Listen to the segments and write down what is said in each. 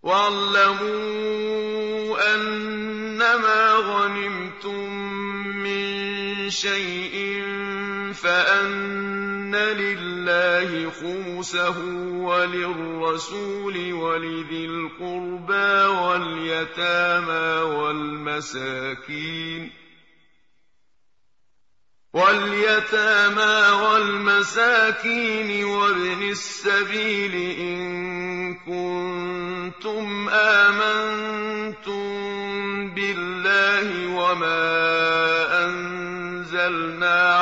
وَاعْلَمُوا أَنَّمَا غَنِمْتُم مِّن شَيْءٍ فَأَنَّ لِلَّهِ خُمُسَهُ وَلِلرَّسُولِ وَلِذِي الْقُرْبَىٰ وَالْيَتَامَىٰ وَالْمَسَاكِينِ وَابْنِ السَّبِيلِ إِن كُنتُمْ آمَنتُم بِاللَّهِ وَمَا أَنزَلْنَا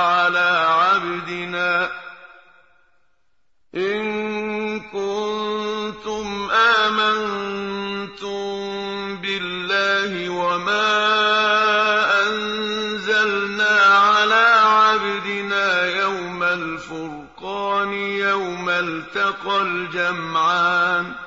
عَلَىٰ عَبْدِنَا يَوْمَ الْفُرْقَانِ يَوْمَ الْتَقَى الْجَمْعَانِ ۗ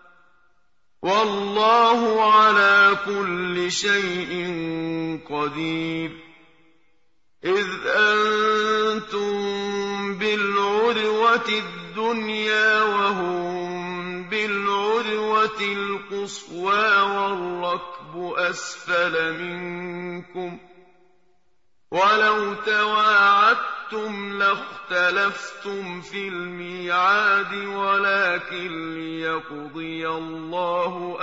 وَاللَّهُ عَلَىٰ كُلِّ شَيْءٍ قَدِيرٌ إِذْ أَنتُم بِالْعُدْوَةِ الدُّنْيَا وَهُم بِالْعُدْوَةِ الْقُصْوَىٰ وَالرَّكْبُ أَسْفَلَ مِنكُمْ ۚ وَلَوْ تَوَاعَدتُّمْ لَاخْتَلَفْتُمْ فِي الْمِيعَادِ وَلَٰكِن لِّيَقْضِيَ اللَّهُ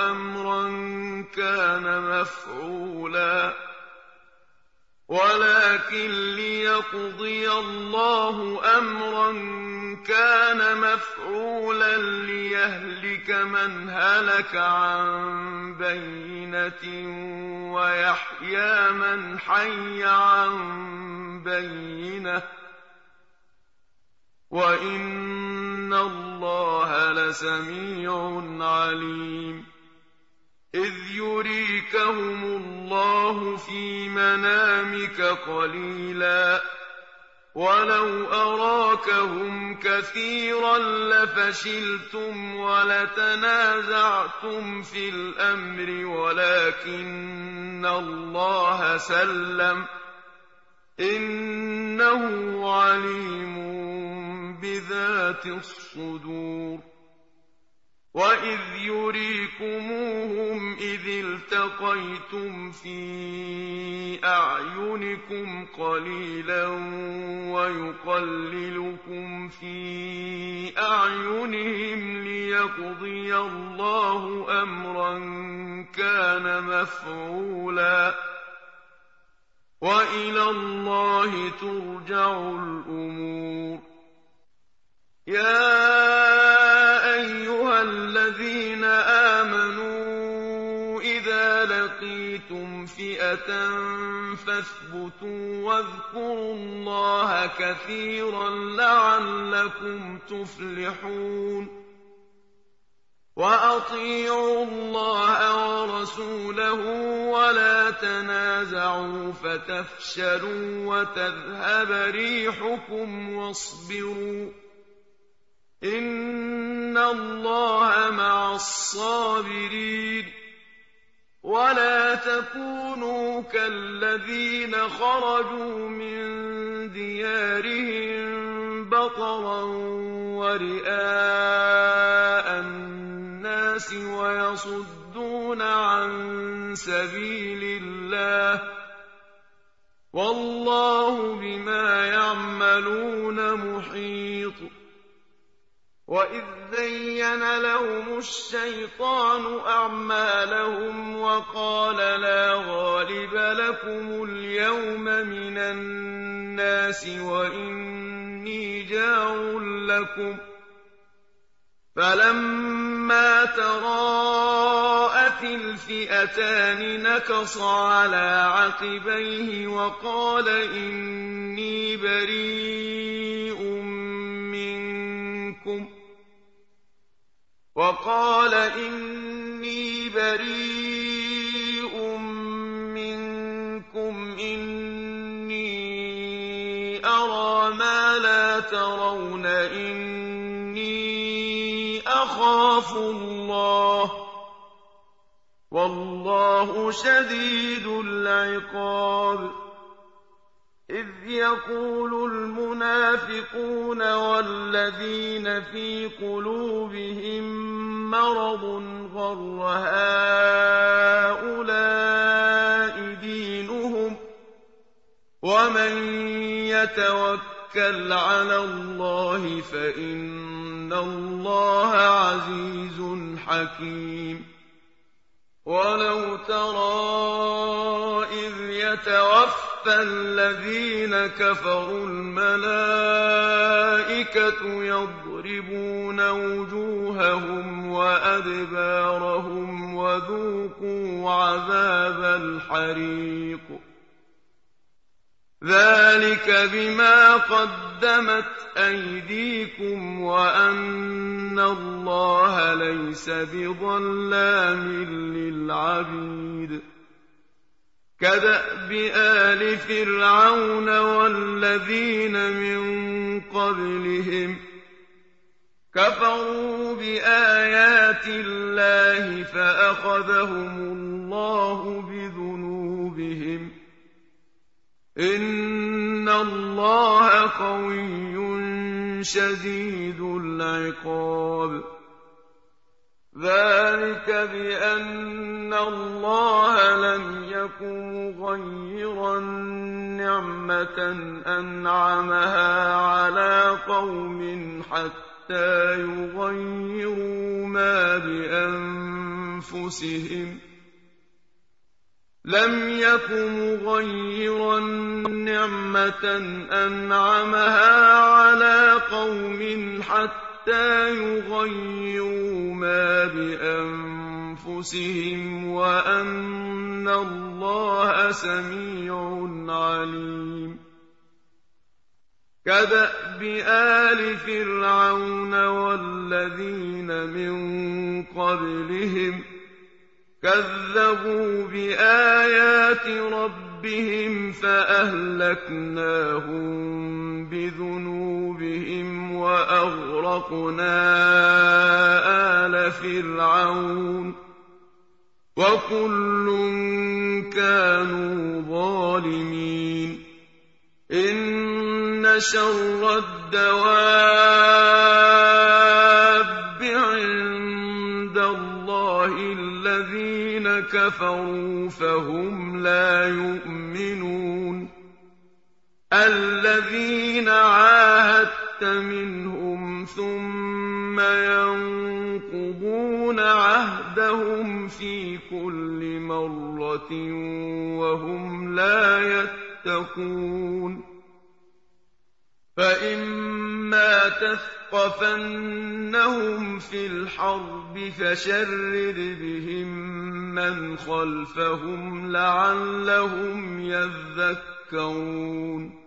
أَمْرًا كَانَ مَفْعُولًا لِّيَهْلِكَ مَنْ هَلَكَ عَن بَيِّنَةٍ وَيَحْيَىٰ مَنْ حَيَّ عَن بَيِّنَةٍ ۗ وَإِنَّ اللَّهَ لَسَمِيعٌ عَلِيمٌ إِذْ يُرِيكَهُمُ اللَّهُ فِي مَنَامِكَ قَلِيلًا ۖ وَلَوْ أَرَاكَهُمْ كَثِيرًا لَّفَشِلْتُمْ وَلَتَنَازَعْتُمْ فِي الْأَمْرِ وَلَٰكِنَّ اللَّهَ سَلَّمَ ۗ إِنَّهُ عَلِيمٌ بِذَاتِ الصُّدُورِ وَإِذْ يُرِيكُمُوهُمْ إِذِ الْتَقَيْتُمْ فِي أَعْيُنِكُمْ قَلِيلًا وَيُقَلِّلُكُمْ فِي أَعْيُنِهِمْ لِيَقْضِيَ اللَّهُ أَمْرًا كَانَ مَفْعُولًا ۗ وَإِلَى اللَّهِ تُرْجَعُ الْأُمُورُ يَا أَيُّهَا الَّذِينَ آمَنُوا إِذَا لَقِيتُمْ فِئَةً فَاثْبُتُوا وَاذْكُرُوا اللَّهَ كَثِيرًا لَّعَلَّكُمْ تُفْلِحُونَ وَأَطِيعُوا اللَّهَ وَرَسُولَهُ وَلَا تَنَازَعُوا فَتَفْشَلُوا وَتَذْهَبَ رِيحُكُمْ وَاصْبِرُوا ۚ إِنَّ اللَّهَ مَعَ الصَّابِرِينَ وَلَا تَكُونُوا كَالَّذِينَ خَرَجُوا مِن دِيَارِهِم بَطَرًا وَرِئَاءَ النَّاسِ وَيَصُدُّونَ عَن سَبِيلِ اللَّهِ ۗ وَاللَّهُ بِمَا يَعْمَلُونَ مُحِيطٌ وَإِذْ زَيَّنَ لَهُمُ الشَّيْطَانُ أَعْمَالَهُمْ وَقَالَ لَا غَالِبَ لَكُمُ الْيَوْمَ مِنَ النَّاسِ وَإِنِّي جَارٌ لَّكُمْ ۖ فَلَمَّا تَرَاءَتِ الْفِئَتَانِ نَكَصَ عَلَىٰ عَقِبَيْهِ وَقَالَ إِنِّي بَرِيءٌ مِّنكُمْ إِنِّي أَرَىٰ مَا لَا تَرَوْنَ إِنِّي أَخَافُ اللَّهَ ۚ وَاللَّهُ شَدِيدُ الْعِقَابِ إذ يقول المنافقون والذين في قلوبهم مرض غر هؤلاء دينهم ومن يتوكل على الله فإن الله عزيز حكيم ولو ترى إذ يتوفى الذين كفروا الملائكة يضربون وجوههم وأدبارهم وذوقوا عذاب الحريق ذلك بما قدمت أيديكم وأن الله ليس بظلام للعبيد كدأب آل فرعون والذين من قبلهم كفروا بآيات الله فأخذهم الله بذنوبهم إن الله قوي شديد العقاب ذلك بأن الله لم يكن مغيرا نعمة أنعمها على قوم حتى يغيروا ما بأنفسهم لم يكن مغيرا نعمة أنعمها على قوم حتى يغيروا ما بأنفسهم وأن الله سميع عليم كدأب آل فرعون والذين من قبلهم كذبوا بآيات ربهم فأهلكناهم بذنوبهم وأغرقنا آل فرعون وكل كانوا ظالمين إن شر الدواب عند الله الذين كفروا فهم لا يؤمنون الذين عاهدت منهم ثم ينقضون عهدهم في كل مرة وهم لا يتقون فإما تثقفنهم في الحرب فشرد بهم من خلفهم لعلهم يذكرون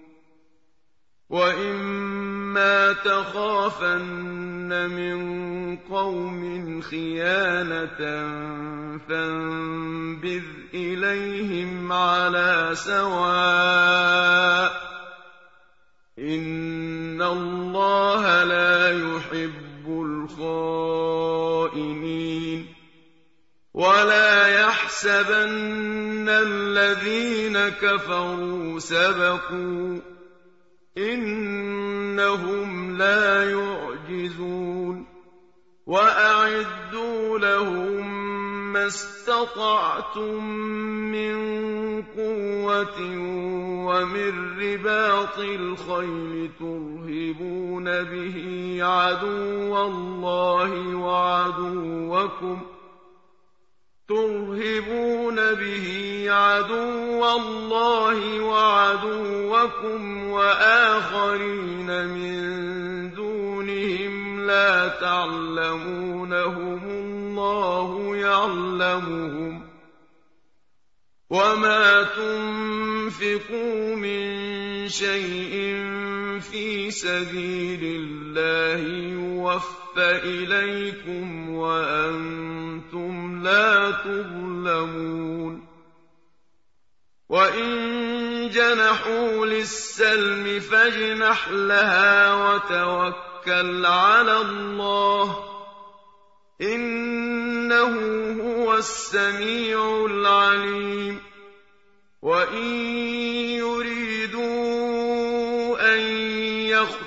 وإما تخافن من قوم خيانة فانبذ إليهم على سواء إن الله لا يحب الخائنين ولا يحسبن الذين كفروا سبقوا إنهم لا يعجزون وأعدوا لهم ما استطعتم من قوة ومن رباط الخيل ترهبون به عدو الله وعدوكم وآخرين من دونهم لا تعلمونهم الله يعلمهم وما تنفقوا من شيء في سبيل الله يوفى إليكم وأنتم لا تظلمون وإن جنحوا للسلم فاجنح لها وتوكل على الله إنه هو السميع العليم وإن يريدوا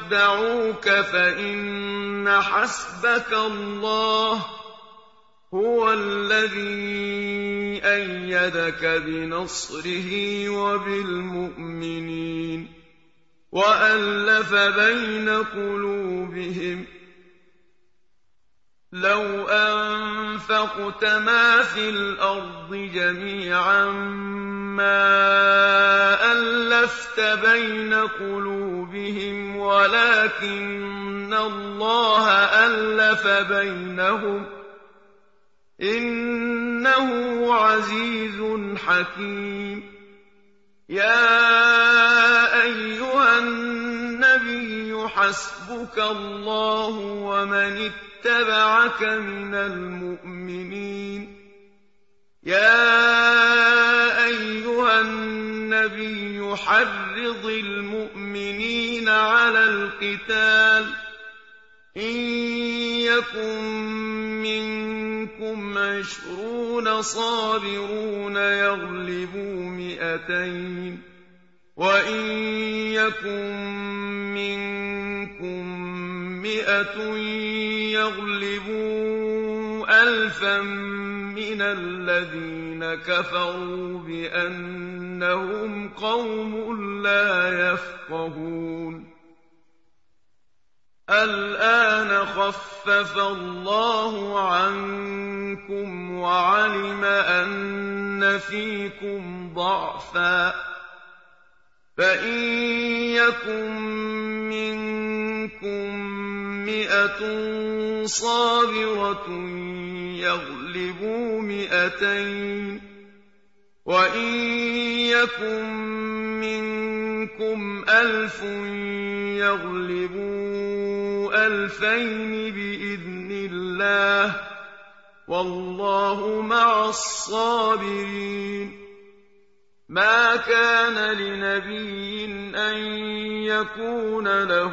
يخدعوك فإن حسبك الله هو الذي أيدك بنصره وبالمؤمنين وألف بين قلوبهم لو أنفقت ما في الأرض جميعا ما ألفت بين قلوبهم ولكن الله ألف بينهم إنه عزيز حكيم يا أيها النبي حسبك الله ومن اتبعك من المؤمنين يا أيها النبي حرض المؤمنين على القتال إن يكن منكم 20 صابرون يغلبوا 200 وإن يكن منكم 100 يغلبوا 1000 من الذين كفروا بأنهم قوم لا يفقهون الآن خفف الله عنكم وعلم أن فيكم ضعفا فإن يكن منكم 100 صابرة يغلبوا 200 وإن يكن منكم 1000 يغلبوا 2000 بإذن الله والله مع الصابرين ما كان لنبي أن يكون له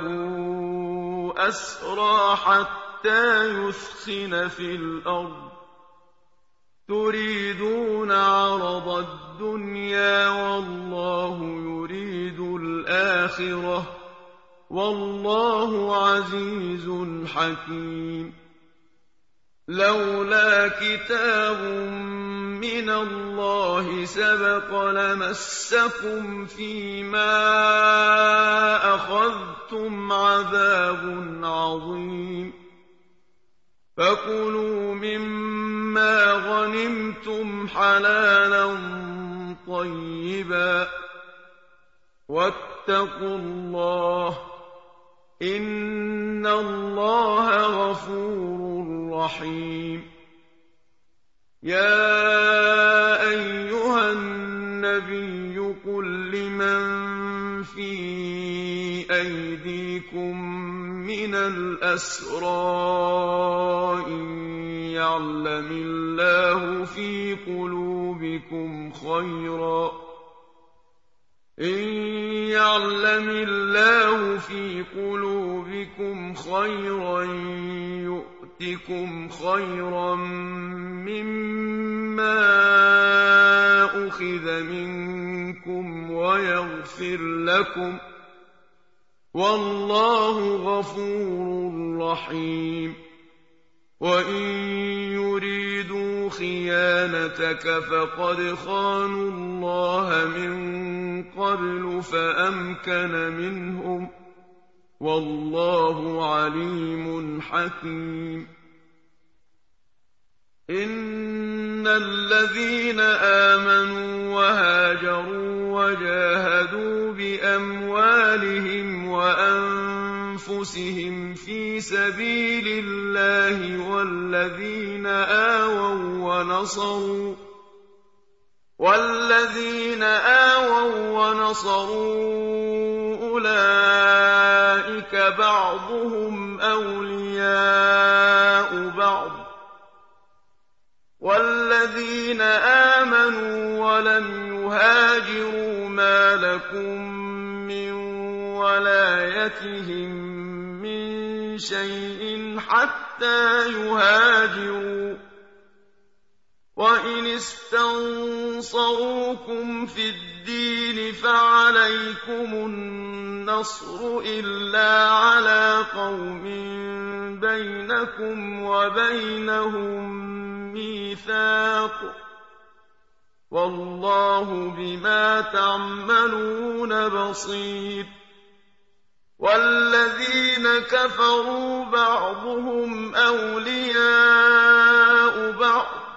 أسرى حتى يثخن في الأرض تريدون عرض الدنيا والله يريد الآخرة والله عزيز حكيم لولا كتاب من الله سبق لمسكم فيما أخذتم عذاب عظيم فكلوا مما غنمتم حلالا طيبا واتقوا الله إن الله غفور رحيم يا أيها النبي قل لمن في أيديكم من الأسرى إن يعلم الله في قلوبكم خيرا يؤتكم خيرا مما أخذ منكم ويغفر لكم والله غفور رحيم وإن يريدوا خيانتك فقد خانوا الله من قبل فأمكن منهم والله عليم حكيم إن الذين آمنوا وهاجروا وجاهدوا بأموالهم وأنفسهم في سبيل الله والذين آووا ونصروا أولئك بعضهم أولياء بعض والذين آمنوا ولم يهاجروا ما لكم من ولايتهم من شيء حتى يهاجروا وَإِنِ اسْتَنصَرُوكُمْ فِي الدِّينِ فَعَلَيْكُمُ النَّصْرُ إِلَّا عَلَىٰ قَوْمٍ بَيْنَكُمْ وَبَيْنَهُم مِّيثَاقٌ ۗ وَاللَّهُ بِمَا تَعْمَلُونَ بَصِيرٌ. وَالَّذِينَ كَفَرُوا بَعْضُهُمْ أَوْلِيَاءُ بَعْضٍ ۚ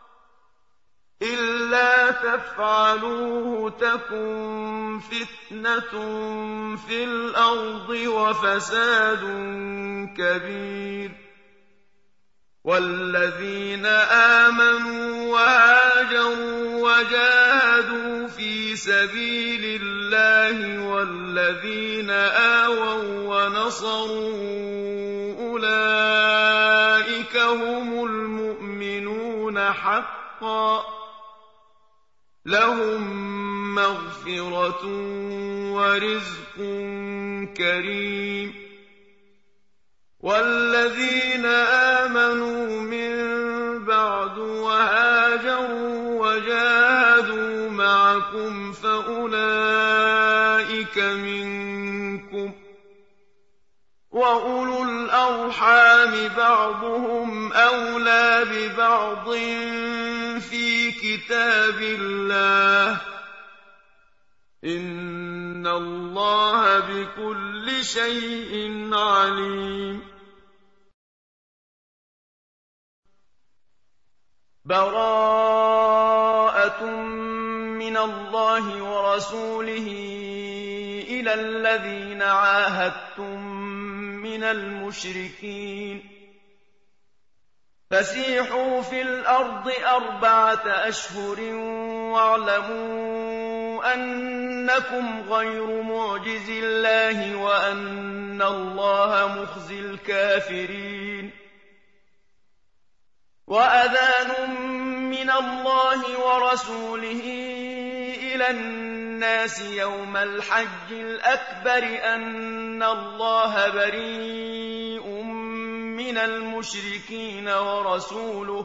إِلَّا تَفْعَلُوهُ تَكُن فِتْنَةٌ فِي الْأَرْضِ وَفَسَادٌ كَبِيرٌ. وَالَّذِينَ آمَنُوا وَهَاجَرُوا وَجَاهَدُوا فِي سَبِيلِ اللَّهِ وَالَّذِينَ آوَوا وَّنَصَرُوا أُولَٰئِكَ هُمُ الْمُؤْمِنُونَ حَقًّا ۚ لَّهُم مَّغْفِرَةٌ وَرِزْقٌ كَرِيمٌ. وَالَّذِينَ آمَنُوا مِن بَعْدُ وَهَاجَرُوا وَجَاهَدُوا مَعَكُمْ فَأُولَٰئِكَ مِنكُمْ ۚ وَأُولُو الْأَرْحَامِ بَعْضُهُمْ أَوْلَىٰ بِبَعْضٍ فِي كِتَابِ اللَّهِ ۗ إِنَّ اللَّهَ بِكُلِّ شَيْءٍ عَلِيمٌ. بَرَاءَةٌ مِّنَ اللَّهِ وَرَسُولِهِ إِلَى الَّذِينَ عَاهَدتُّم مِّنَ الْمُشْرِكِينَ. فَسِيحُوا فِي الْأَرْضِ 4 أشهر وَاعْلَمُوا أَنَّكُمْ غَيْرُ مُعْجِزِي اللَّهِ وَأَنَّ اللَّهَ مُخْزِي الْكَافِرِينَ. وَأَذَانٌ مِّنَ اللَّهِ وَرَسُولِهِ إِلَى النَّاسِ يَوْمَ الْحَجِّ الْأَكْبَرِ أَنَّ اللَّهَ بَرِيءٌ مِّنَ الْمُشْرِكِينَ وَرَسُولُهُ ۚ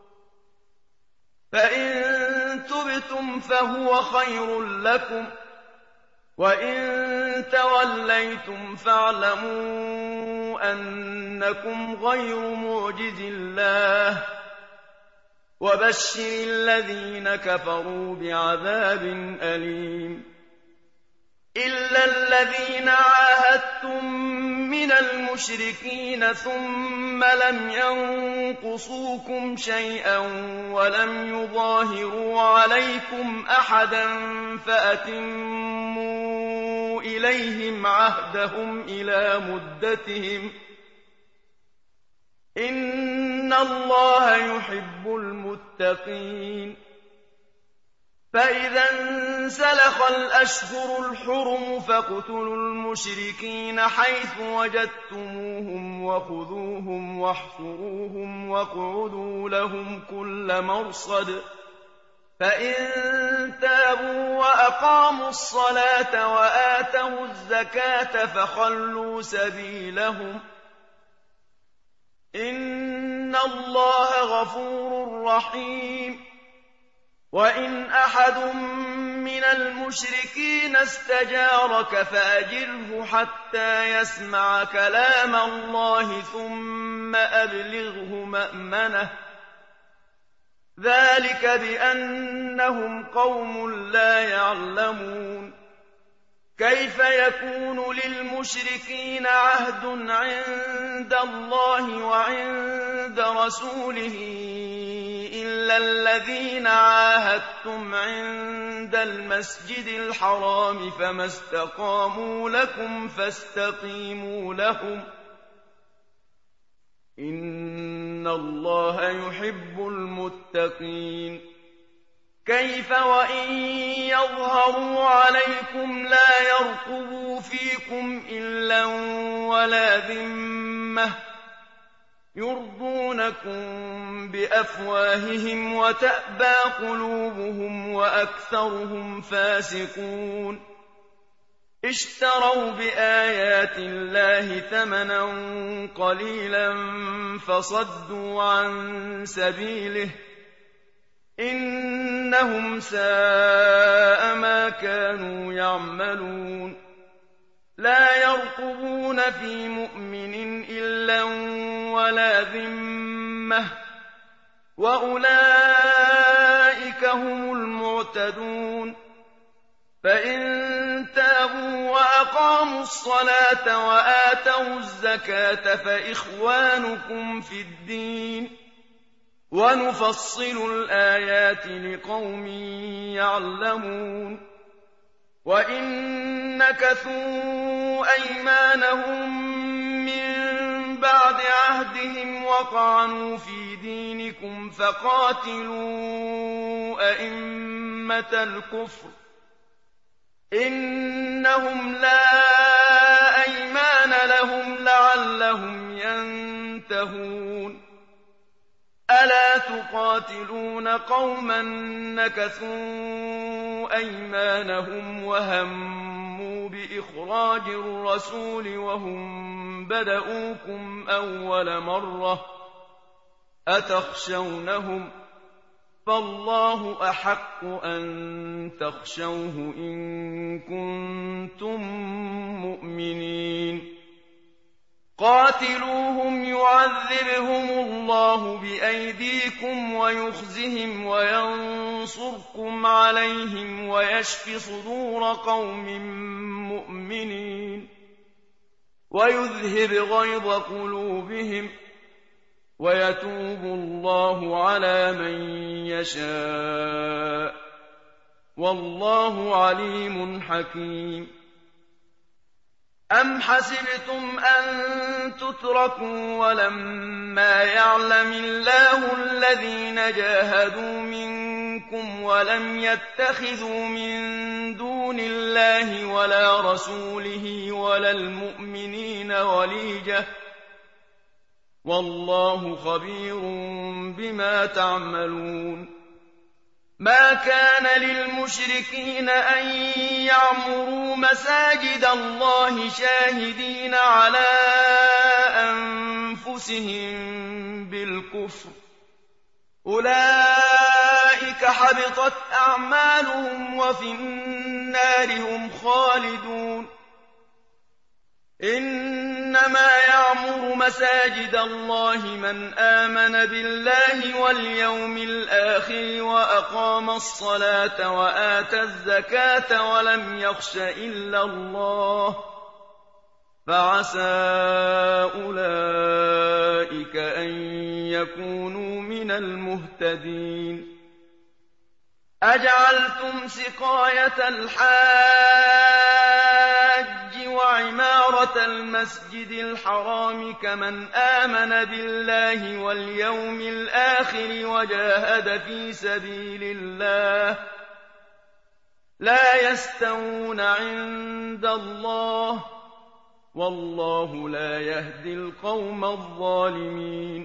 فَإِن تُبْتُمْ فَهُوَ خَيْرٌ لَّكُمْ ۖ وَإِن تَوَلَّيْتُمْ فَاعْلَمُوا أَنَّكُمْ غَيْرُ مُعْجِزِي اللَّهِ ۗ وَبَشِّرِ الَّذِينَ كَفَرُوا بِعَذَابٍ أَلِيمٍ. إِلَّا الَّذِينَ عَاهَدتُّم مِّنَ الْمُشْرِكِينَ ثُمَّ لَمْ يَنقُصُوكُمْ شَيْئًا وَلَمْ يُظَاهِرُوا عَلَيْكُمْ أَحَدًا فَأَتِمُّوا إِلَيْهِمْ عَهْدَهُمْ إِلَىٰ مُدَّتِهِمْ ۚ إِنَّ اللَّهَ يُحِبُّ الْمُتَّقِينَ. فَإِذَا انسَلَخَ الْأَشْهُرُ الْحُرُمُ فَاقْتُلُوا الْمُشْرِكِينَ حَيْثُ وَجَدتُّمُوهُمْ وَخُذُوهُمْ وَاحْصُرُوهُمْ وَاقْعُدُوا لَهُمْ كُلَّ مَرْصَدٍ ۚ فَإِن تَابُوا وَأَقَامُوا الصَّلَاةَ وَآتَوُا الزَّكَاةَ فَخَلُّوا سَبِيلَهُمْ ۚ إِنَّ اللَّهَ غَفُورٌ رَّحِيمٌ. وَإِنْ أَحَدٌ مِّنَ الْمُشْرِكِينَ اسْتَجَارَكَ فَأَجِرْهُ حَتَّىٰ يَسْمَعَ كَلَامَ اللَّهِ ثُمَّ أَبْلِغْهُ مَأْمَنَهُ ۚ ذَٰلِكَ بِأَنَّهُمْ قَوْمٌ لَّا يَعْلَمُونَ. كَيْفَ يَكُونُ لِلْمُشْرِكِينَ عَهْدٌ عِندَ اللَّهِ وَعِندَ رَسُولِهِ إِلَّا الَّذِينَ عَاهَدتُّمْ عِندَ الْمَسْجِدِ الْحَرَامِ ۖ فَمَا اسْتَقَامُوا لَكُمْ فَاسْتَقِيمُوا لَهُمْ ۚ إِنَّ اللَّهَ يُحِبُّ الْمُتَّقِينَ. كَيْفَ وَإِن يَظْهَرُوا عَلَيْكُمْ لَا يَرْقُبُوا فِيكُمْ إِلًّا وَلَا ذِمَّةً، يُرْضُونَكُم بِأَفْوَاهِهِمْ وَتَأْبَىٰ قُلُوبُهُمْ وَأَكْثَرُهُمْ فَاسِقُونَ. اشْتَرَوْا بِآيَاتِ اللَّهِ ثَمَنًا قَلِيلًا فَصَدُّوا عَن سَبِيلِهِ ۚ إنهم ساء ما كانوا يعملون لا يرقبون في مؤمن إلا ولا ذمة وأولئك هم المعتدون فإن تابوا وأقاموا الصلاة وآتوا الزكاة فإخوانكم في الدين ونفصل الآيات لقوم يعلمون وإن نكثوا أيمانهم من بعد عهدهم وطعنوا في دينكم فقاتلوا أئمة الكفر إنهم لا أيمان لهم لعلهم ينتهون ألا تقاتلون قوما نكثوا أيمانهم وهموا بإخراج الرسول وهم بدؤوكم أول مرة أتخشونهم فالله أحق أن تخشوه إن كنتم مؤمنين قاتلوهم يعذبهم الله بأيديكم ويخزهم وينصركم عليهم ويشف صدور قوم مؤمنين ويذهب غيظ قلوبهم ويتوب الله على من يشاء والله عليم حكيم أم حسبتم أن تتركوا ولما يعلم الله الذين جاهدوا منكم ولم يتخذوا من دون الله ولا رسوله ولا المؤمنين وليجة والله خبير بما تعملون ما كان للمشركين أن يعمروا مساجد الله شاهدين على أنفسهم بالكفر أولئك حبطت أعمالهم وفي النار هم خالدون إنما يعمر مساجد الله من آمن بالله واليوم الآخر وأقام الصلاة وآتى الزكاة ولم يخش إلا الله فعسى أولئك أن يكونوا من المهتدين أجعلتم سقاية الحاج وعمارة المسجد الحرام كمن آمن بالله واليوم الآخر وجاهد في سبيل الله لا يستوون عند الله والله لا يهدي القوم الظالمين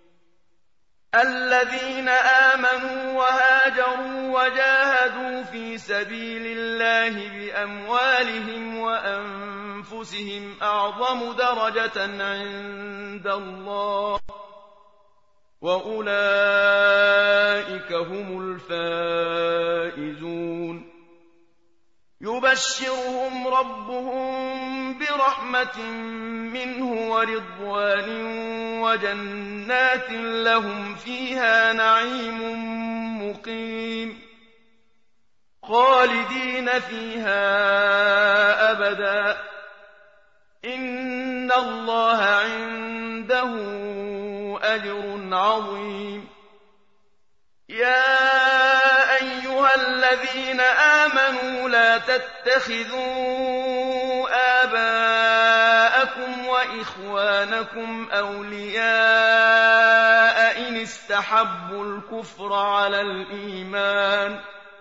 الذين آمنوا وهاجروا وجاهدوا في سبيل الله بأموالهم وأنفسهم أعظم درجة عند الله وأولئك هم الفائزون يبشرهم ربهم برحمة منه ورضوان وجنات لهم فيها نعيم مقيم خالدين فيها أبدا إن الله عنده أجر عظيم يا أيها الذين آمنوا لا تتخذوا آباءكم وإخوانكم أولياء إن استحبوا الكفر على الإيمان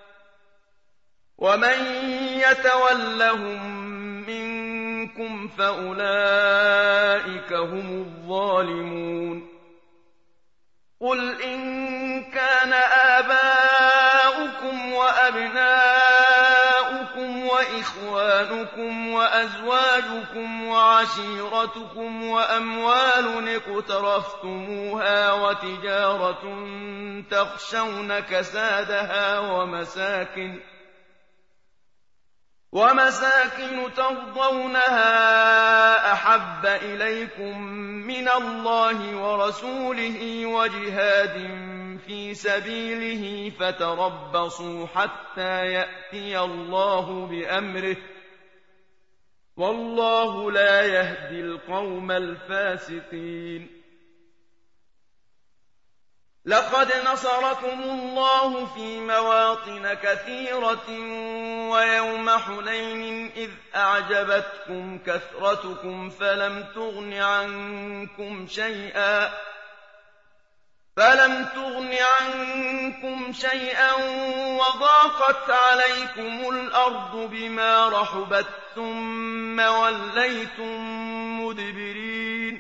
ومن يتولهم منكم فأولئك هم الظالمون قل إن كان آباؤكم وأبناؤكم وإخوانكم وإخوانكم وأزواجكم وعشيرتكم وأموال اقترفتموها وتجارة تخشون كسادها ومساكن ترضونها أحب إليكم من الله ورسوله وجهاد في سبيله فتربصوا حتى يأتي الله بأمره والله لا يهدي القوم الفاسقين. لقد نصركم الله في مواطن كثيرة ويوم حنين إذ أعجبتكم كثرتكم فلم تغن عنكم شيئا وضاقت عليكم الأرض بما رحبت ثم وليتم مدبرين.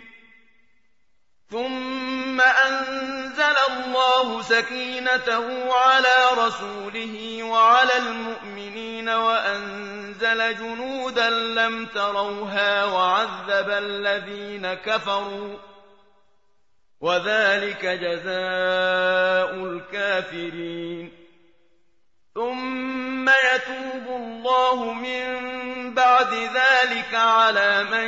ثم أنزل الله سكينته على رسوله وعلى المؤمنين وأنزل جنودا لم تروها وعذب الذين كفروا وذلك جزاء الكافرين. ثم يتوب الله من بعد ذلك على من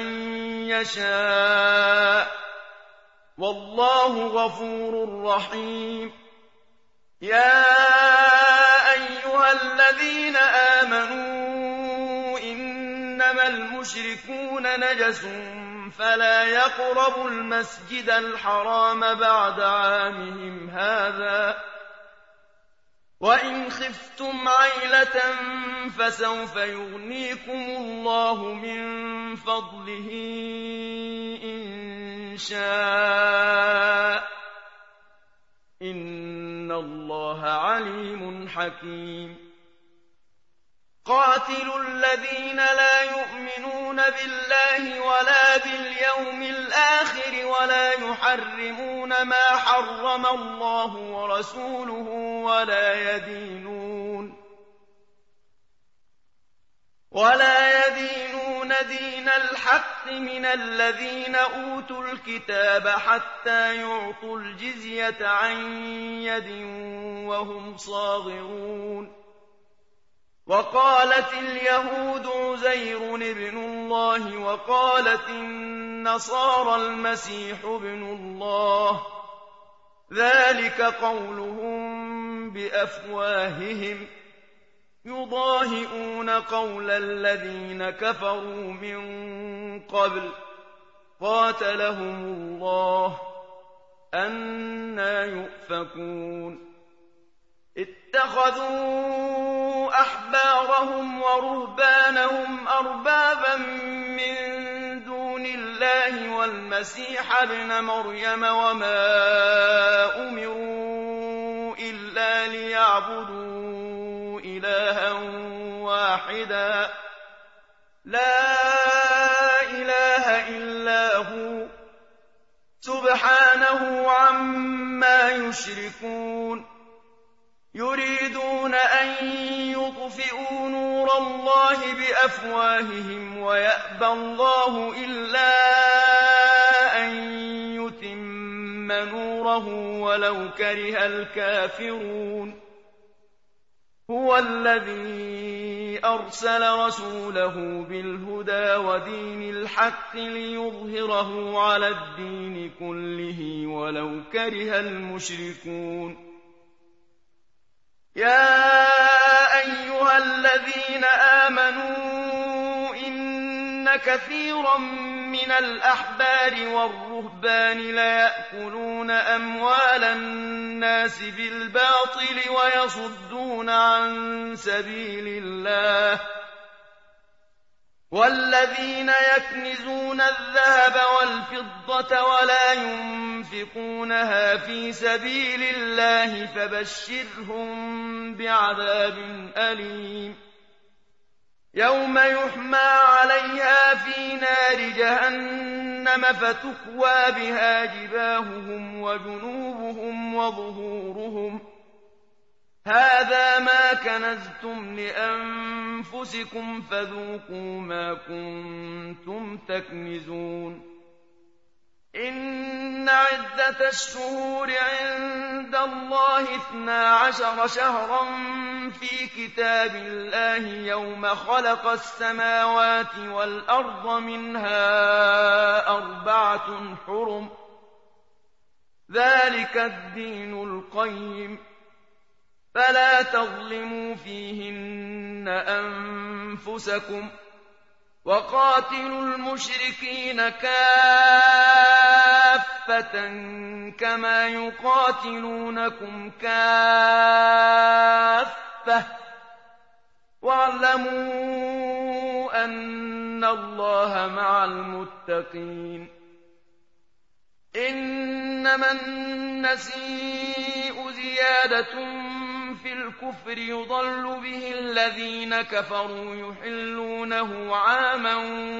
يشاء والله غفور رحيم. يا أيها الذين آمنوا إنما المشركون نجس فلا يقربوا المسجد الحرام بعد عامهم هذا وإن خفتم عيلة فسوف يغنيكم الله من فضله إن شاء إن الله عليم حكيم. قاتلوا الذين لا يؤمنون بالله ولا باليوم الآخر ولا يحرمون ما حرم الله ورسوله ولا يدينون دين الحق من الذين أوتوا الكتاب حتى يعطوا الجزية عن يد وهم صاغرون. وقالت اليهود عزير ابن الله وقالت النصارى المسيح ابن الله ذلك قولهم بأفواههم يضاهئون قول الذين كفروا من قبل قاتلهم الله أنى يؤفكون. اتخذوا أحبارهم ورهبانهم أربابا من دون الله والمسيح ابن مريم وما أمروا إلا ليعبدوا إلها واحدا لا إله إلا هو سبحانه عما يشركون. يريدون أن يطفئوا نور الله بأفواههم ويأبى الله إلا أن يتم نوره ولو كره الكافرون. هو الذي أرسل رسوله بالهدى ودين الحق ليظهره على الدين كله ولو كره المشركون. يا أيها الذين آمنوا إن كثيرا من الأحبار والرهبان ليأكلون أموال الناس بالباطل ويصدون عن سبيل الله والذين يكنزون الذهب والفضة ولا ينفقونها في سبيل الله فبشرهم بعذاب أليم. يوم يحمى عليها في نار جهنم فتكوى بها جباههم وجنوبهم وظهورهم هذا ما كنزتم لأنفسكم فذوقوا ما كنتم تكنزون إن عدة الشهور عند الله 12 شهرا في كتاب الله يوم خلق السماوات والأرض منها 4 حرم ذلك الدين القيم فلا تظلموا فيهن أنفسكم وقاتلوا المشركين كافة كما يقاتلونكم كافة واعلموا أن الله مع المتقين إنما النسيء زيادة في الكفر يضل به الذين كفروا يحلونه عاما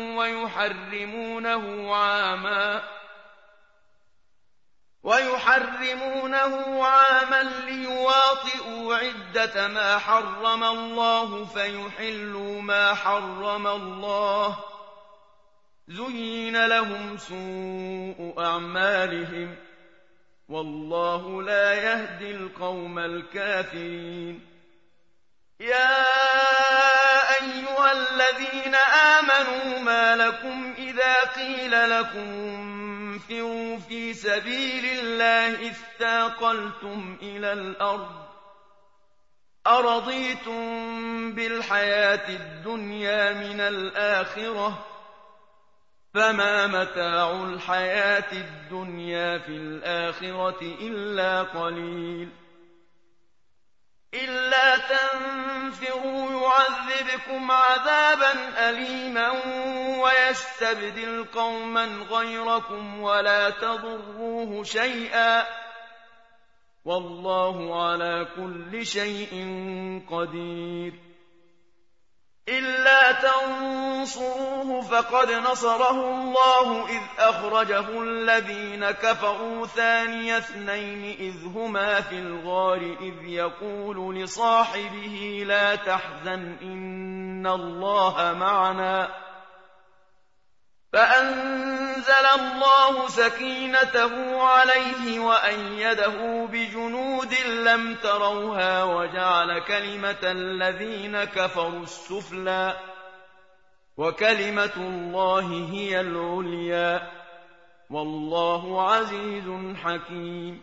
ويحرمونه عاما ليواطئوا عدة ما حرم الله فيحلوا ما حرم الله زين لهم سوء أعمالهم والله لا يهدي القوم الكافرين يا أيها الذين آمنوا ما لكم إذا قيل لكم انفروا في سبيل الله اثاقلتم إلى الأرض أرضيتم بالحياة الدنيا من الآخرة فما متاع الحياة الدنيا في الآخرة إلا قليل إلا تنفروا يعذبكم عذابا أليما ويستبدل قوما غيركم ولا تضروه شيئا والله على كل شيء قدير إلا تنصروه فقد نصره الله إذ أخرجه الذين كفروا ثاني اثنين إذ هما في الغار إذ يقول لصاحبه لا تحزن إن الله معنا فأنزل الله سكينته عليه وأيده بجنود لم تروها وجعل كلمة الذين كفروا السفلى وكلمة الله هي العليا والله عزيز حكيم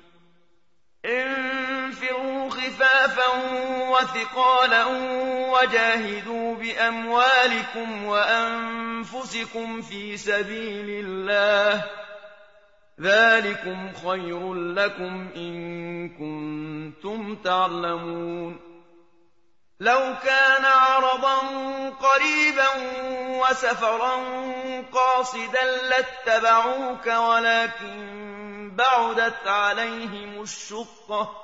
انفروا خفافا وثقالا وجاهدوا بأموالكم وأنفسكم في سبيل الله ذلكم خير لكم إن كنتم تعلمون لو كان عرضا قريبا وسفرا قاصدا لاتبعوك ولكن بعدت عليهم الشقة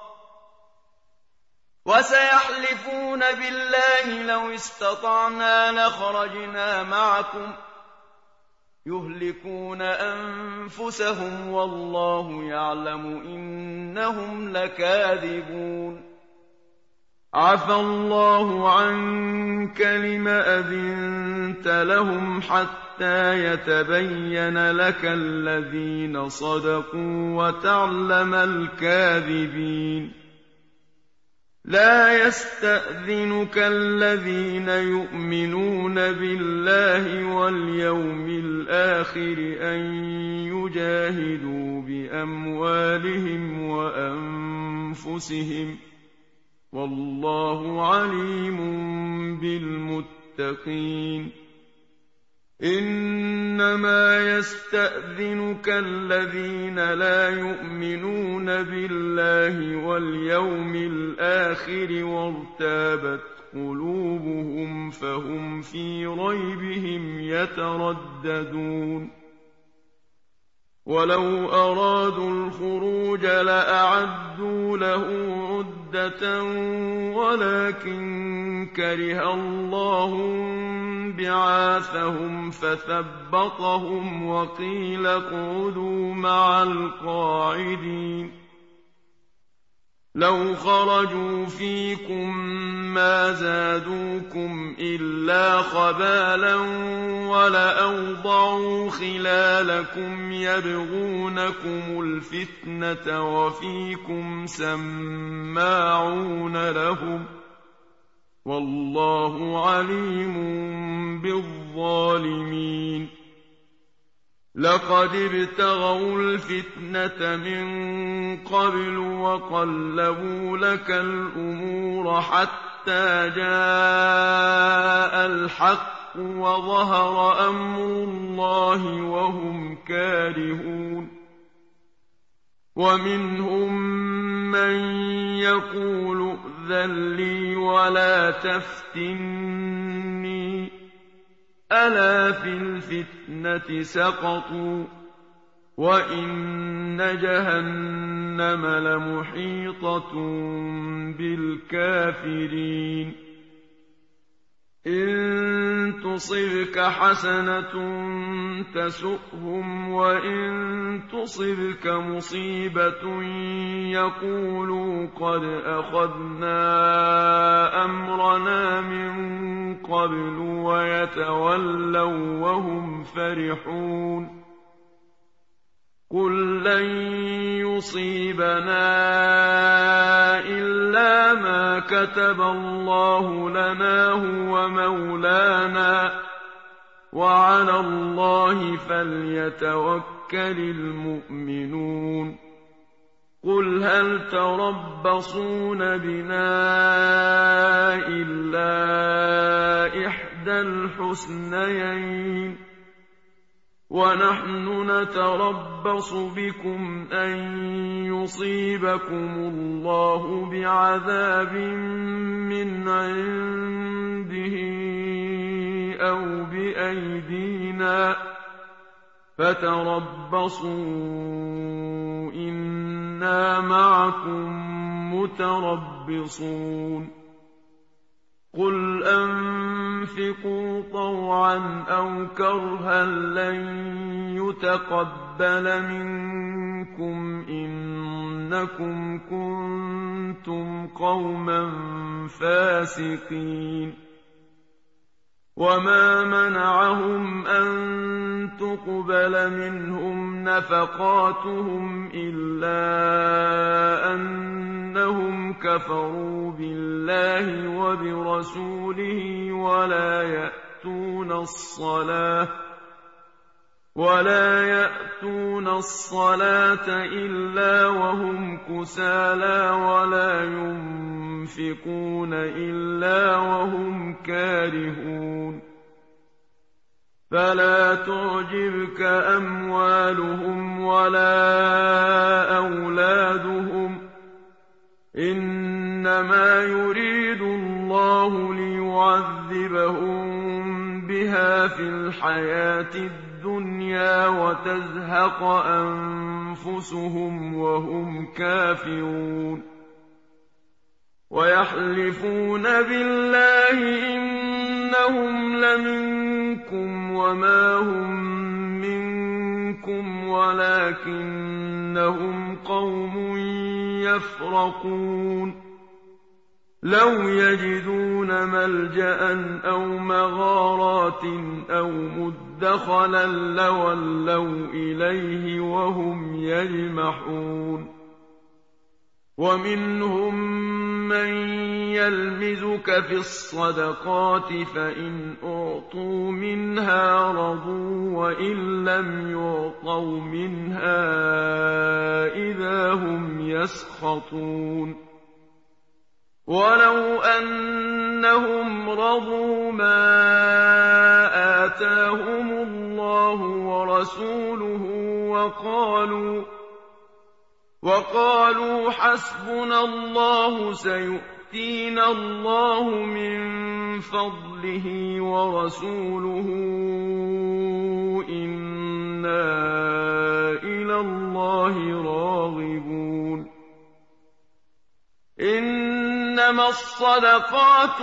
وسيحلفون بالله لو استطعنا لخرجنا معكم يهلكون أنفسهم والله يعلم إنهم لكاذبون عفى الله عنك لم أذنت لهم حتى يتبين لك الذين صدقوا وتعلم الكاذبين لا يستأذنك الذين يؤمنون بالله واليوم الآخر أن يجاهدوا بأموالهم وأنفسهم والله عليم بالمتقين إنما يستأذنك الذين لا يؤمنون بالله واليوم الآخر وارتابت قلوبهم فهم في ريبهم يترددون ولو أرادوا الخروج لأعدوا له عدة ولكن كره الله بعاثهم فثبطهم وقيل اقعدوا مع القاعدين لو خرجوا فيكم ما زادوكم إلا خبالا ولأوضعوا خلالكم يبغونكم الفتنة وفيكم سماعون لهم والله عليم بالظالمين لقد ابتغوا الفتنة من قبل وقلبوا لك الأمور حتى جاء الحق وظهر أمر الله وهم كارهون ومنهم من يقول ائذن لي ولا تفتني ألا في الفتنة سقطوا وإن جهنم لمحيطة بالكافرين إن تصبك حسنة تسؤهم وإن تصبك مصيبة يقولوا قد أخذنا أمرنا من قبل ويتولوا وهم فرحون قل لن يصيبنا إلا ما كتب الله لنا هو مولانا وعلى الله فليتوكل المؤمنون قل هل تربصون بنا إلا إحدى الحسنيين ونحن نتربص بكم أن يصيبكم الله بعذاب من عنده أو بأيدينا فتربصوا إنا معكم متربصون قل أنفقوا طوعا أو كرها لن يتقبل منكم إنكم كنتم قوما فاسقين وما منعهم أن تقبل منهم نفقاتهم إلا أنهم كفروا بالله وبرسوله ولا يأتون الصلاة إلا وهم كسالى ولا ينفقون إلا وهم كارهون فلا تعجبك أموالهم ولا أولادهم إنما يريد الله ليعذبهم بها في الحياة الدنيا وتزهق أنفسهم وهم كافرون ويحلفون بالله إنهم لمنكم وما هم منكم ولكنهم قوم يفرقون لو يجدون ملجأ أو مغارات أو مدخلا لولوا إليه وهم يجمحون ومنهم من يلمزك في الصدقات فإن أعطوا منها رضوا وإن لم يعطوا منها إذا هم يسخطون ولو أنهم رضوا ما آتاهم الله ورسوله وقالوا حسبنا الله سيؤتينا الله من فضله ورسوله إنا إلى الله راغبون إن إنما الصدقات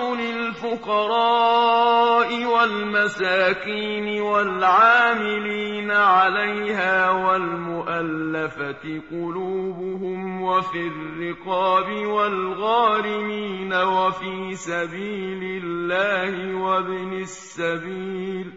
للفقراء والمساكين والعاملين عليها والمؤلفة قلوبهم وفي الرقاب والغارمين وفي سبيل الله وابن السبيل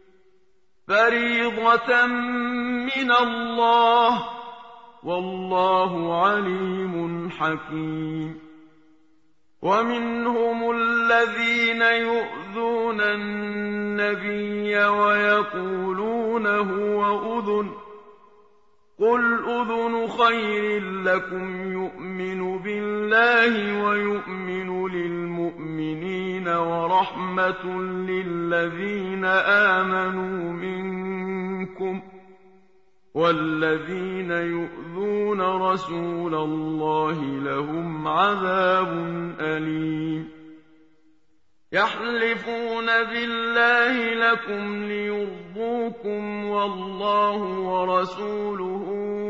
فريضة من الله والله عليم حكيم. ومنهم الذين يؤذون النبي ويقولون هو أذن قل أذن خير لكم يؤمن بالله ويؤمن للمؤمنين ورحمة للذين آمنوا منكم والذين يؤذون رسول الله لهم عذاب أليم. يحلفون بالله لكم ليرضوكم والله ورسوله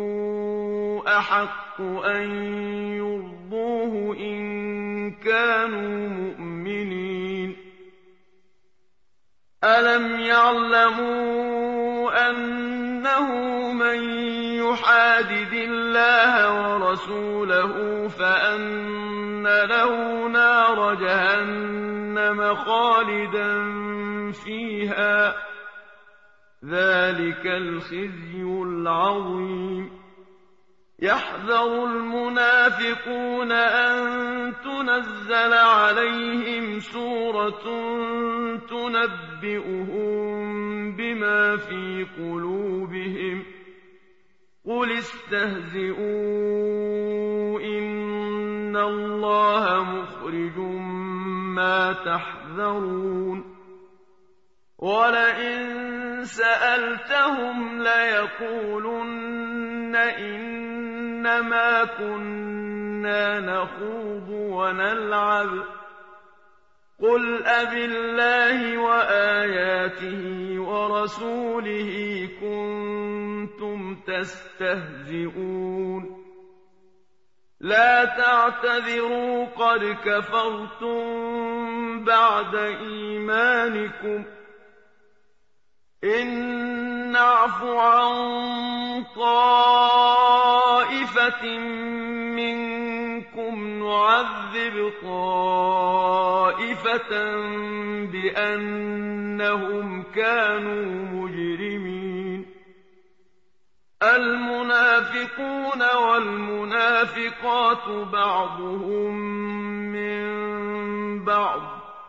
أحق أن يرضوه إن كانوا مؤمنين. ألم يعلموا أنه من يحادد الله ورسوله فأن له نار جهنم خالدا فيها ذلك الخزي العظيم. يحذر المنافقون أن تنزل عليهم سورة تنبئهم بما في قلوبهم قل استهزئوا إن الله مخرج ما تحذرون. ولئن سألتهم ليقولن إنما كنا نخوض ونلعب قل أبالله وآياته ورسوله كنتم تستهزئون لا تعتذروا قد كفرتم بعد إيمانكم إن نعف عن طائفة منكم نعذب طائفة بأنهم كانوا مجرمين. المنافقون والمنافقات بعضهم من بعض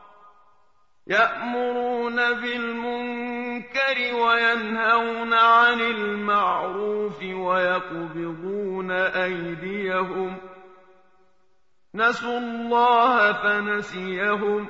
يأمرون بالمنكر وينهون عن المعروف ويقبضون أيديهم نسوا الله فنسيهم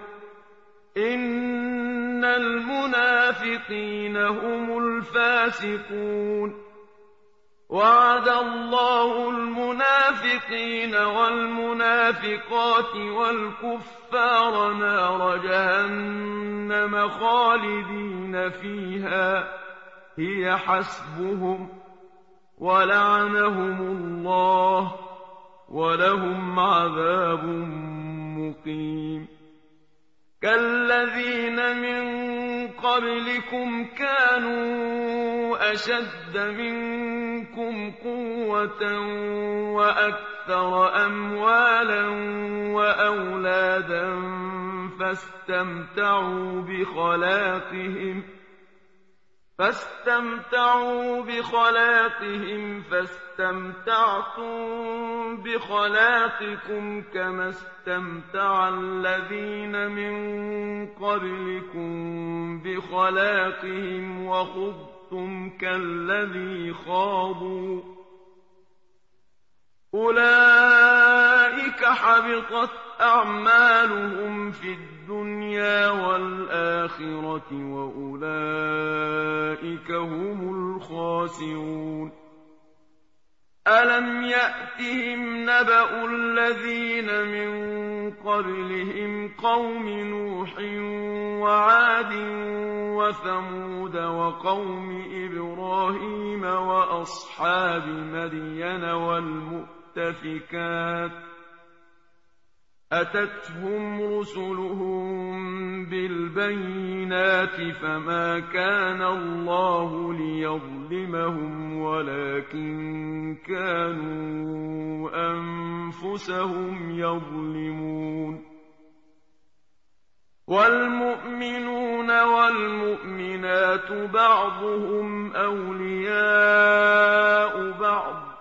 إن المنافقين هم الفاسقون. وعد الله المنافقين والمنافقات والكفار نار جهنم خالدين فيها هي حسبهم ولعنهم الله ولهم عذاب مقيم. كالذين من قبلكم كانوا أشد منكم قوة وأكثر أموالا وأولادا فاستمتعوا بخلاقهم فاستمتعتم بخلاقكم كما استمتع الذين من قبلكم بخلاقهم وخضتم كالذي خاضوا أولئك حبطت أعمالهم في الدنيا والآخرة وأولئك هم الخاسرون. ألم يأتهم نبأ الذين من قبلهم قوم نوح وعاد وثمود وقوم إبراهيم وأصحاب مدين والمؤتفكات أتتهم رسلهم بالبينات فما كان الله ليظلمهم ولكن كانوا أنفسهم يظلمون والمؤمنون والمؤمنات بعضهم أولياء بعض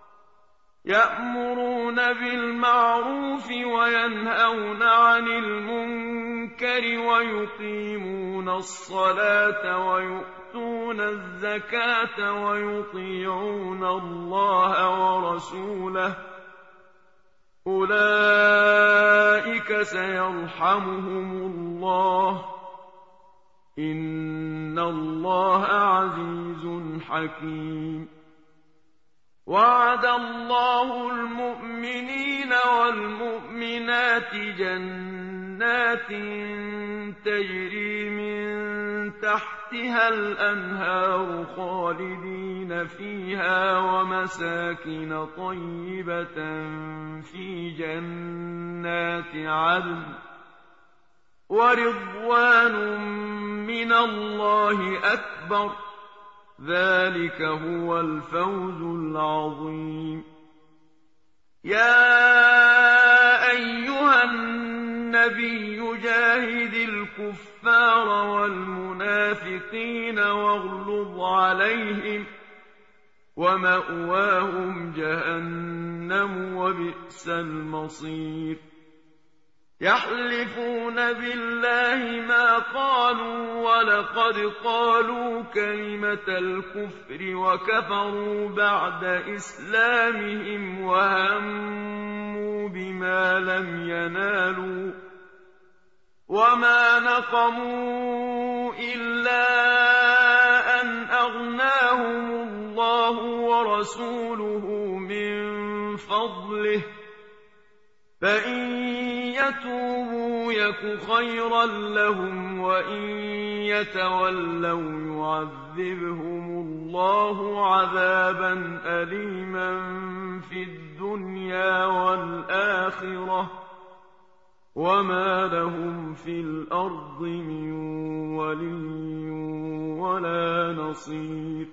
يأمرون بالمعروف وينهون عن المنكر ويقيمون الصلاة ويؤتون الزكاة ويطيعون الله ورسوله أولئك سيرحمهم الله إن الله عزيز حكيم وعد الله المؤمنين والمؤمنات جنات تجري من تحتها الأنهار خالدين فيها ومساكن طيبة في جنات عدن ورضوان من الله أكبر ذلك هو الفوز العظيم يا أيها النبي جاهد الكفار والمنافقين واغلظ عليهم ومأواهم جهنم وبئس المصير يحلفون بالله ما قالوا ولقد قالوا كلمة الكفر وكفروا بعد إسلامهم وهموا بما لم ينالوا وما نقموا إلا أن أغناهم الله ورسوله من فضله فإن يتوبوا يك خيرا لهم وإن يتولوا يعذبهم الله عذابا أليما في الدنيا والآخرة وما لهم في الأرض من ولي ولا نصير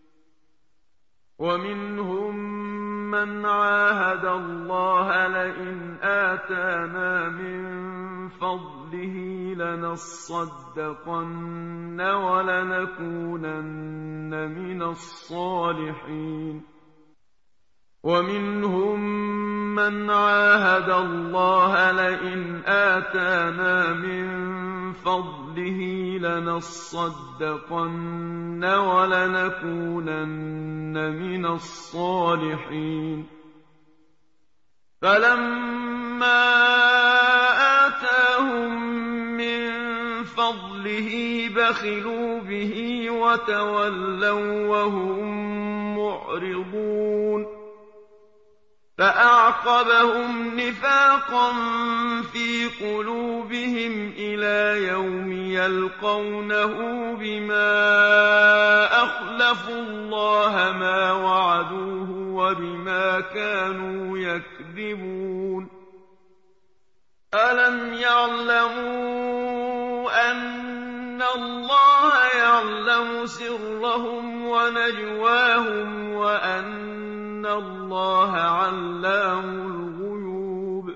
ومنهم من عاهد الله لئن آتانا من فضله لنصدقن ولنكونن من الصالحين ومنهم من عاهد الله لئن آتانا من فضله لنصدقن ولنكونن من الصالحين فلما آتاهم من فضله بخلوا به وتولوا وهم معرضون فأعقبهم نفاقا في قلوبهم إلى يوم يلقونه بما أخلفوا الله ما وعدوه وبما كانوا يكذبون ألم يعلموا أن الله يعلم سرهم ونجواهم وأن الله علام الغيوب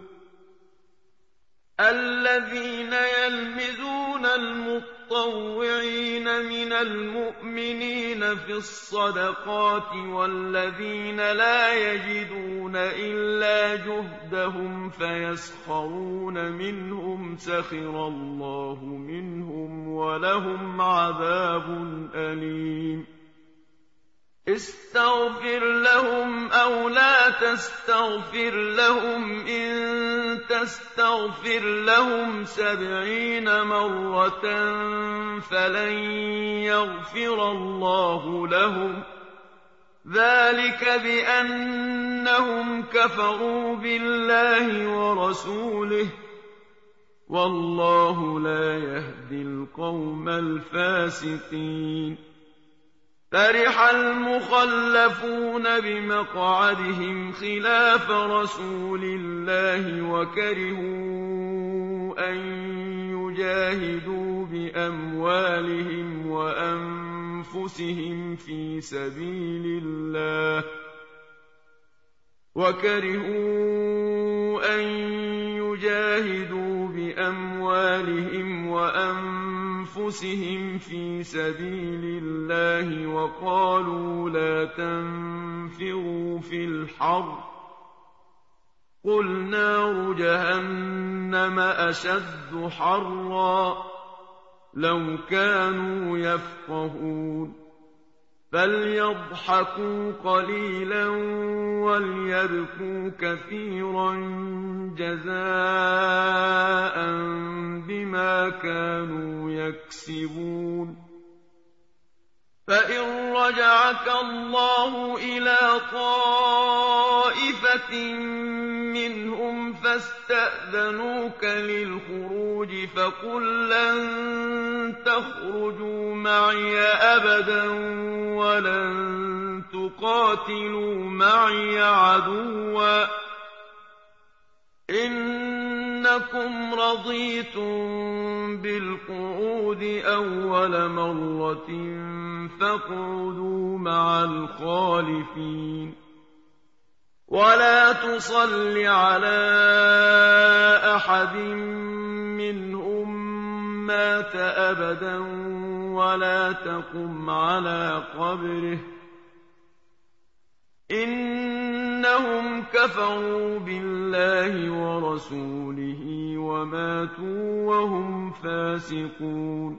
الذين يلمزون المطوعين من المؤمنين في الصدقات والذين لا يجدون إلا جهدهم فيسخرون منهم سخر الله منهم ولهم عذاب أليم استغفر لهم أو لا تستغفر لهم إن تستغفر لهم 70 مرة فلن يغفر الله لهم ذلك بأنهم كفروا بالله ورسوله والله لا يهدي القوم الفاسقين فرح المخلفون بمقعدهم خلاف رسول الله وكرهوا أن يجاهدوا بأموالهم وأنفسهم في سبيل الله وقالوا لا تنفروا في الحر قل نار جهنم أشد حرا لو كانوا يفقهون فليضحكوا قليلا وليبكوا كثيرا جزاء بما كانوا يكسبون فإن رجعك الله إلى طائفة منهم فاستأذنوك للخروج فقل لن تخرجوا معي أبدا ولن تقاتلوا معي عدوا إنكم رضيتم بالقعود أول مرة فاقعدوا مع الخالفين ولا تصل على أحد منهم مات أبدا ولا تقم على قبره إنهم كفروا بالله ورسوله وماتوا وهم فاسقون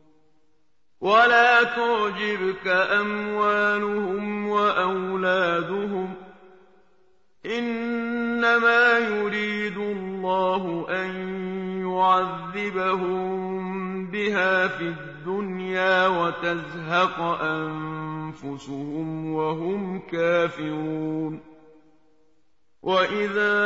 ولا تعجبك أموالهم وأولادهم إنما يريد الله أن يعذبهم بها في الدنيا وتزهق أنفسهم وهم كافرون وإذا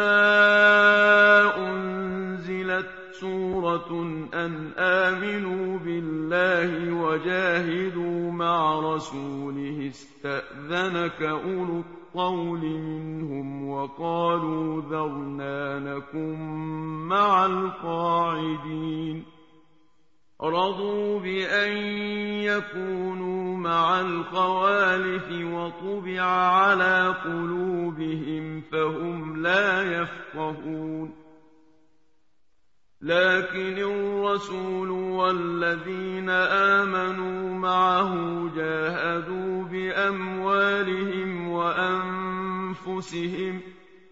أنزلت سورة أن آمنوا بالله وجاهدوا مع رسوله استأذنك أولو الطول منهم وقالوا ذرنا نكن مع القاعدين رضوا بأن يكونوا مع الخوالف وطبع على قلوبهم فهم لا يفقهون لكن الرسول والذين آمنوا معه جاهدوا بأموالهم وأنفسهم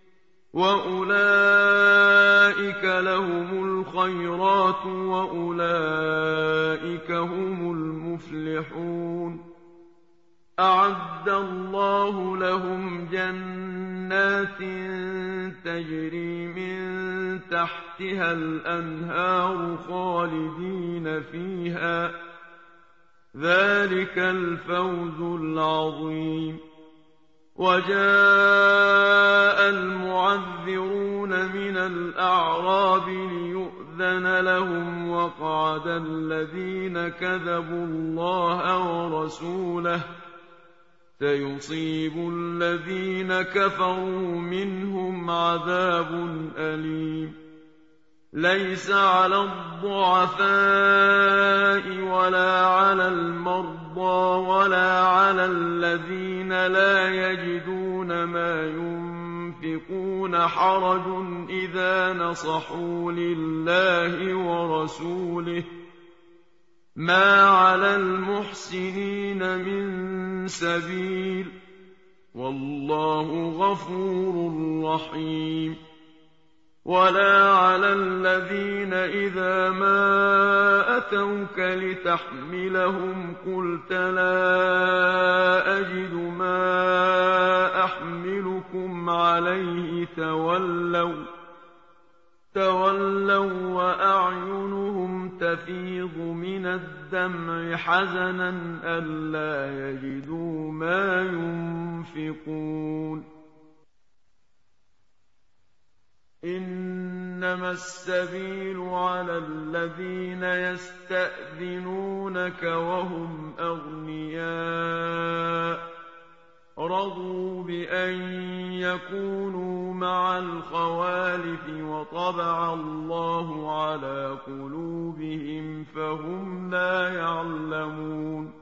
وأولئك لهم الخيرات وأولئك هم المفلحون أعد الله لهم جنات تجري من تحتها الأنهار خالدين فيها ذلك الفوز العظيم وجاء المعذرون من الأعراب ليؤذن لهم وقعد الذين كذبوا الله ورسوله سيصيب الذين كفروا منهم عذاب أليم ليس على الضعفاء ولا على المرضى ولا على الذين لا يجدون ما ينفقون حرج إذا نصحوا لله ورسوله ما على المحسنين من سبيل والله غفور رحيم ولا على الذين إذا ما أتوك لتحملهم قلت لا أجد ما أحملكم عليه تولوا وأعينهم تفيض من الدمع حزنا ألا يجدوا ما ينفقون إنما السبيل على الذين يستأذنونك وهم أغنياء أن يكونوا مع الخوالف وطبع الله على قلوبهم فهم لا يعلمون